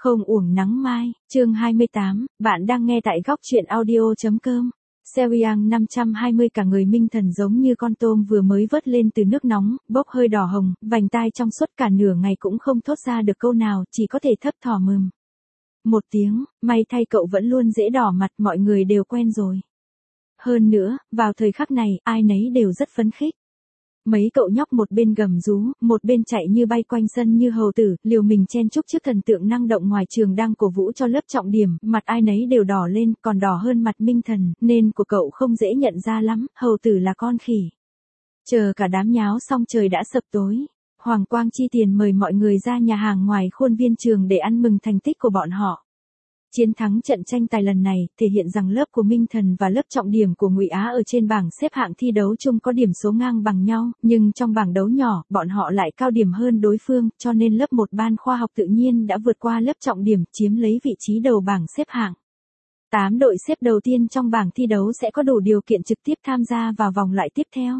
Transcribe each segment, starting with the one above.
Không uổng nắng mai, chương 28, bạn đang nghe tại góc truyện audio.com. Seo-yang 520 cả người Minh Thần giống như con tôm vừa mới vớt lên từ nước nóng, bốc hơi đỏ hồng, vành tai trong suốt cả nửa ngày cũng không thốt ra được câu nào, chỉ có thể thấp thỏm mừng một tiếng, may thay cậu vẫn luôn dễ đỏ mặt, mọi người đều quen rồi. Hơn nữa, vào thời khắc này, ai nấy đều rất phấn khích. Mấy cậu nhóc một bên gầm rú, một bên chạy như bay quanh sân như hầu tử, liều mình chen chúc trước thần tượng năng động ngoài trường đang cổ vũ cho lớp trọng điểm, mặt ai nấy đều đỏ lên, còn đỏ hơn mặt Minh Thần, nên của cậu không dễ nhận ra lắm, hầu tử là con khỉ. Chờ cả đám nháo xong trời đã sập tối, Hoàng Quang chi tiền mời mọi người ra nhà hàng ngoài khuôn viên trường để ăn mừng thành tích của bọn họ. Chiến thắng trận tranh tài lần này thể hiện rằng lớp của Minh Thần và lớp trọng điểm của Ngụy Á ở trên bảng xếp hạng thi đấu chung có điểm số ngang bằng nhau, nhưng trong bảng đấu nhỏ, bọn họ lại cao điểm hơn đối phương, cho nên lớp 1 ban khoa học tự nhiên đã vượt qua lớp trọng điểm, chiếm lấy vị trí đầu bảng xếp hạng. 8 đội xếp đầu tiên trong bảng thi đấu sẽ có đủ điều kiện trực tiếp tham gia vào vòng loại tiếp theo.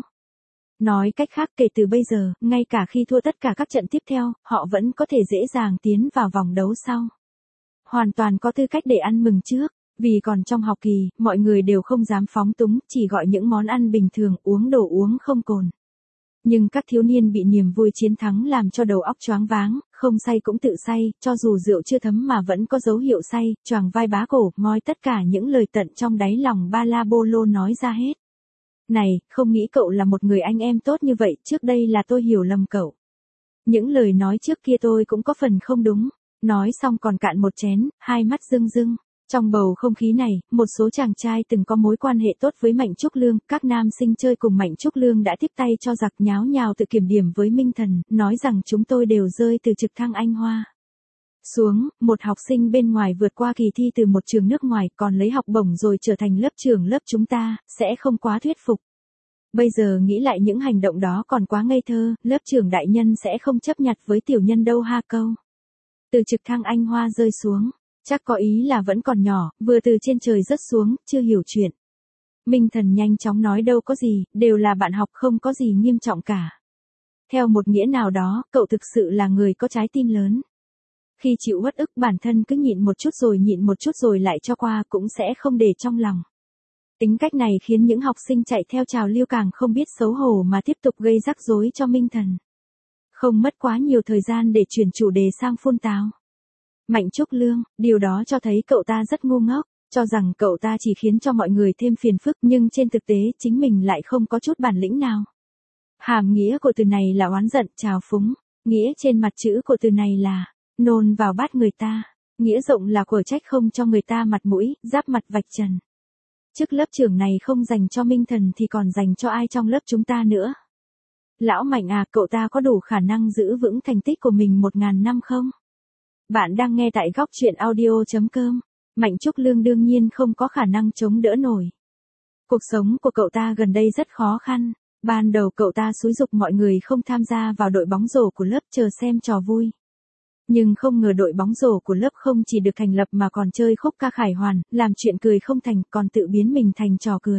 Nói cách khác, kể từ bây giờ, ngay cả khi thua tất cả các trận tiếp theo, họ vẫn có thể dễ dàng tiến vào vòng đấu sau. Hoàn toàn có tư cách để ăn mừng trước, vì còn trong học kỳ, mọi người đều không dám phóng túng, chỉ gọi những món ăn bình thường, uống đồ uống không cồn. Nhưng các thiếu niên bị niềm vui chiến thắng làm cho đầu óc choáng váng, không say cũng tự say, cho dù rượu chưa thấm mà vẫn có dấu hiệu say, choàng vai bá cổ, moi tất cả những lời tận trong đáy lòng ba la bô lô nói ra hết. Này, không nghĩ cậu là một người anh em tốt như vậy, trước đây là tôi hiểu lầm cậu. Những lời nói trước kia tôi cũng có phần không đúng. Nói xong còn cạn một chén, hai mắt rưng rưng. Trong bầu không khí này, một số chàng trai từng có mối quan hệ tốt với Mạnh Trúc Lương, các nam sinh chơi cùng Mạnh Trúc Lương đã tiếp tay cho giặc nháo nhào tự kiểm điểm với Minh Thần, nói rằng chúng tôi đều rơi từ trực thăng Anh Hoa xuống, một học sinh bên ngoài vượt qua kỳ thi từ một trường nước ngoài còn lấy học bổng rồi trở thành lớp trưởng lớp chúng ta, sẽ không quá thuyết phục. Bây giờ nghĩ lại những hành động đó còn quá ngây thơ, lớp trưởng đại nhân sẽ không chấp nhặt với tiểu nhân đâu ha câu. Từ trực thăng Anh Hoa rơi xuống, chắc có ý là vẫn còn nhỏ, vừa từ trên trời rớt xuống, chưa hiểu chuyện. Minh Thần nhanh chóng nói đâu có gì, đều là bạn học không có gì nghiêm trọng cả. Theo một nghĩa nào đó, cậu thực sự là người có trái tim lớn. Khi chịu uất ức bản thân cứ nhịn một chút rồi lại cho qua cũng sẽ không để trong lòng. Tính cách này khiến những học sinh chạy theo trào lưu càng không biết xấu hổ mà tiếp tục gây rắc rối cho Minh Thần. Không mất quá nhiều thời gian để chuyển chủ đề sang phun tào. Mạnh Trúc Lương, điều đó cho thấy cậu ta rất ngu ngốc, cho rằng cậu ta chỉ khiến cho mọi người thêm phiền phức nhưng trên thực tế chính mình lại không có chút bản lĩnh nào. Hàm nghĩa của từ này là oán giận, trào phúng, nghĩa trên mặt chữ của từ này là nôn vào bát người ta, nghĩa rộng là quở trách không cho người ta mặt mũi, giáp mặt vạch trần. Chức lớp trưởng này không dành cho Minh Thần thì còn dành cho ai trong lớp chúng ta nữa. Lão Mạnh à, cậu ta có đủ khả năng giữ vững thành tích của mình 1000 năm không? Bạn đang nghe tại góc truyện audio.com. Mạnh Trúc Lương đương nhiên không có khả năng chống đỡ nổi. Cuộc sống của cậu ta gần đây rất khó khăn. Ban đầu cậu ta xúi giục mọi người không tham gia vào đội bóng rổ của lớp chờ xem trò vui. Nhưng không ngờ đội bóng rổ của lớp không chỉ được thành lập mà còn chơi khúc ca khải hoàn, làm chuyện cười không thành, còn tự biến mình thành trò cười.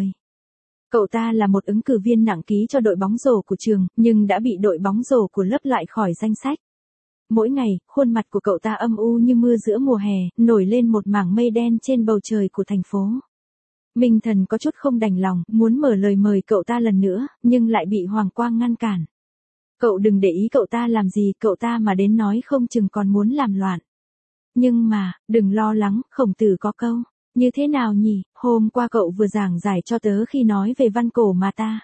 Cậu ta là một ứng cử viên nặng ký cho đội bóng rổ của trường, nhưng đã bị đội bóng rổ của lớp loại khỏi danh sách. Mỗi ngày, khuôn mặt của cậu ta âm u như mưa giữa mùa hè, nổi lên một mảng mây đen trên bầu trời của thành phố. Minh Thần có chút không đành lòng, muốn mở lời mời cậu ta lần nữa, nhưng lại bị Hoàng Quang ngăn cản. Cậu đừng để ý cậu ta làm gì, cậu ta mà đến nói không chừng còn muốn làm loạn. Nhưng mà, đừng lo lắng, Khổng Tử có câu. Như thế nào nhỉ, hôm qua cậu vừa giảng giải cho tớ khi nói về văn cổ mà ta.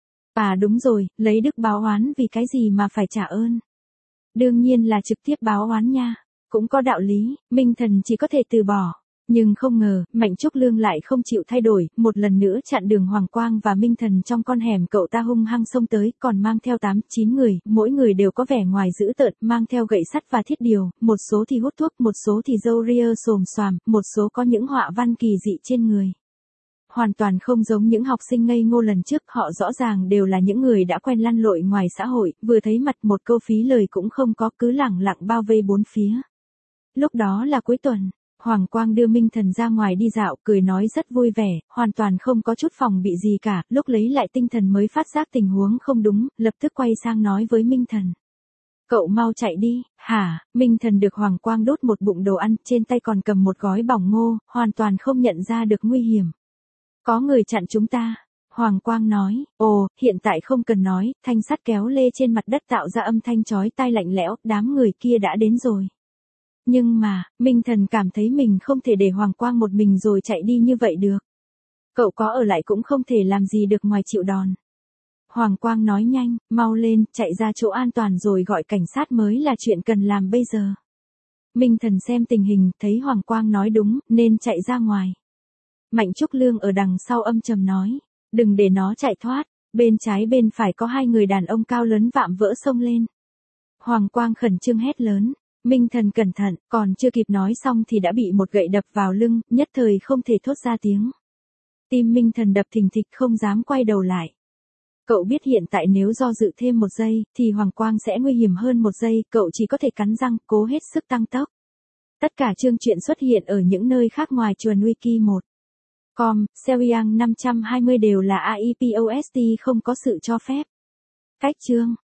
À đúng rồi, lấy đức báo oán vì cái gì mà phải trả ơn. Đương nhiên là trực tiếp báo oán nha. Cũng có đạo lý, Minh Thần chỉ có thể từ bỏ. Nhưng không ngờ, Mạnh Trúc Lương lại không chịu thay đổi, một lần nữa chặn đường Hoàng Quang và Minh Thần trong con hẻm cậu ta hung hăng xông tới, còn mang theo 8-9 người, mỗi người đều có vẻ ngoài dữ tợn, mang theo gậy sắt và thiết điều, một số thì hút thuốc, một số thì râu ria xồm xoàm, một số có những họa văn kỳ dị trên người. Hoàn toàn không giống những học sinh ngây ngô lần trước, họ rõ ràng đều là những người đã quen lăn lội ngoài xã hội, vừa thấy mặt một câu phí lời cũng không có, cứ lẳng lặng bao vây bốn phía. Lúc đó là cuối tuần. Hoàng Quang đưa Minh Thần ra ngoài đi dạo, cười nói rất vui vẻ, hoàn toàn không có chút phòng bị gì cả, lúc lấy lại tinh thần mới phát giác tình huống không đúng, lập tức quay sang nói với Minh Thần. Cậu mau chạy đi, hả? Minh Thần được Hoàng Quang đốt một bụng đồ ăn, trên tay còn cầm một gói bỏng ngô, hoàn toàn không nhận ra được nguy hiểm. Có người chặn chúng ta. Hoàng Quang nói, ồ, hiện tại không cần nói, thanh sắt kéo lê trên mặt đất tạo ra âm thanh chói tai lạnh lẽo, đám người kia đã đến rồi. Nhưng mà, Minh Thần cảm thấy mình không thể để Hoàng Quang một mình rồi chạy đi như vậy được. Cậu có ở lại cũng không thể làm gì được ngoài chịu đòn. Hoàng Quang nói nhanh, mau lên, chạy ra chỗ an toàn rồi gọi cảnh sát mới là chuyện cần làm bây giờ. Minh Thần xem tình hình, thấy Hoàng Quang nói đúng, nên chạy ra ngoài. Mạnh Trúc Lương ở đằng sau âm trầm nói, đừng để nó chạy thoát, bên trái bên phải có hai người đàn ông cao lớn vạm vỡ xông lên. Hoàng Quang khẩn trương hét lớn, Minh Thần cẩn thận, còn chưa kịp nói xong thì đã bị một gậy đập vào lưng, nhất thời không thể thốt ra tiếng. Tim Minh Thần đập thình thịch không dám quay đầu lại. Cậu biết hiện tại nếu do dự thêm một giây, thì Hoàng Quang sẽ nguy hiểm hơn một giây, cậu chỉ có thể cắn răng, cố hết sức tăng tốc. Tất cả chương truyện xuất hiện ở những nơi khác ngoài chuồn wiki 1. Com, Serial 520 đều là AIPOST không có sự cho phép. Cách chương